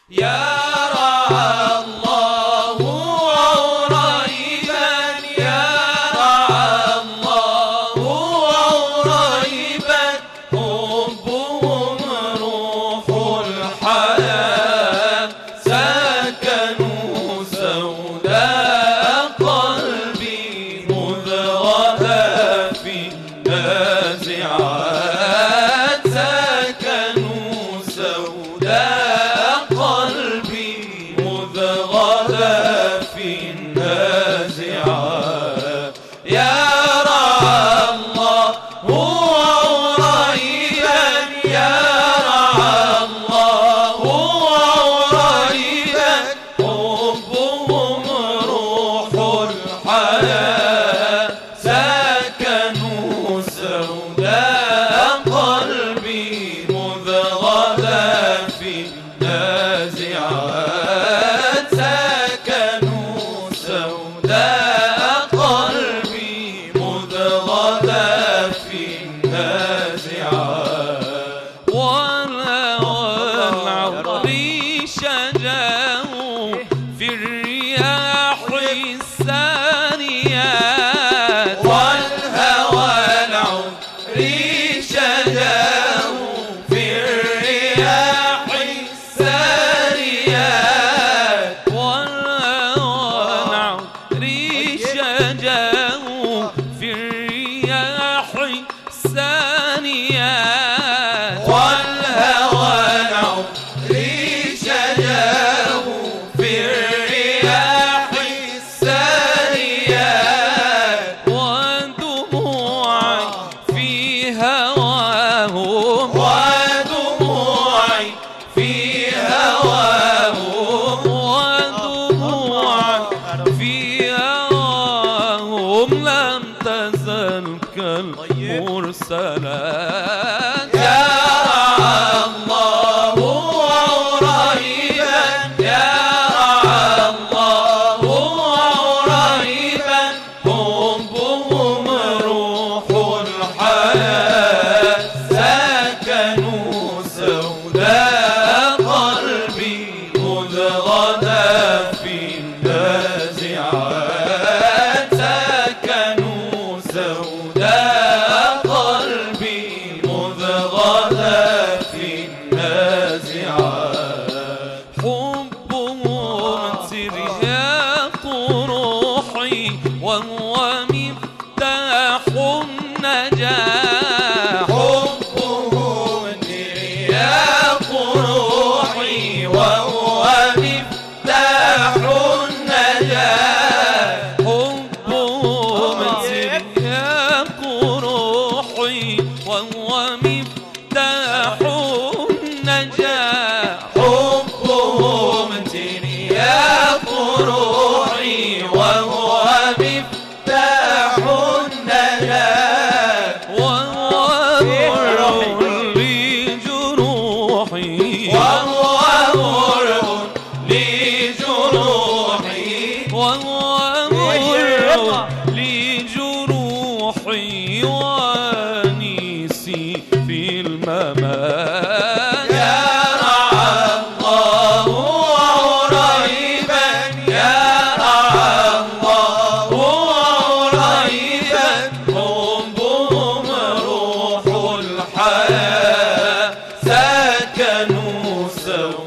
يا رعى الله عريبا يا رعى الله عريبا حبهم روح الحياة سكنوا سوداء قلبي مذ غدا في النازعات سكنوا سوداء قلبي مذ غدا في النازعات يا رعى الله عريبا يا رعى الله عريبا حبهم روح الحياة سكنوا سوداء قلبي مذ غدا في النازعات سكنوا سوداء قلبي مذ غدا في النازعات والعطري شجاه في الرياح الساريات والهوى العطري شجاه في الرياح الساريات والهوى العطري شجاه في الرياح الساريات والهوى العطري شجاه في الرياح الساريات ودموعي في هواهم ودموعي في هواهم ودموعي في هواهم لم تزل كالمرسلات يا رعى الله عريبا يا رعى الله عريبا حبهم روح الحياة سكنوا سوداء قلبي مذ غدا في النازعات سكنوا سوداء قلبي مذ غدا في النازعات حبهم ترياق روحي وهو مفتاح النجاح حبهم ترياق روحي وهو مفتاح النجاح حبهم ترياق روحي وهو مفتاح النجاح حبهم ترياق روحي وهو مفتاح النجاح وهو مرء لجروحي وهو مرء لجروحي وهو مرء لجروحي وانيسي في الممات يا رعى الله عريبا يا رعى الله عريبا حبهم روح الحياة سكنوا سوداء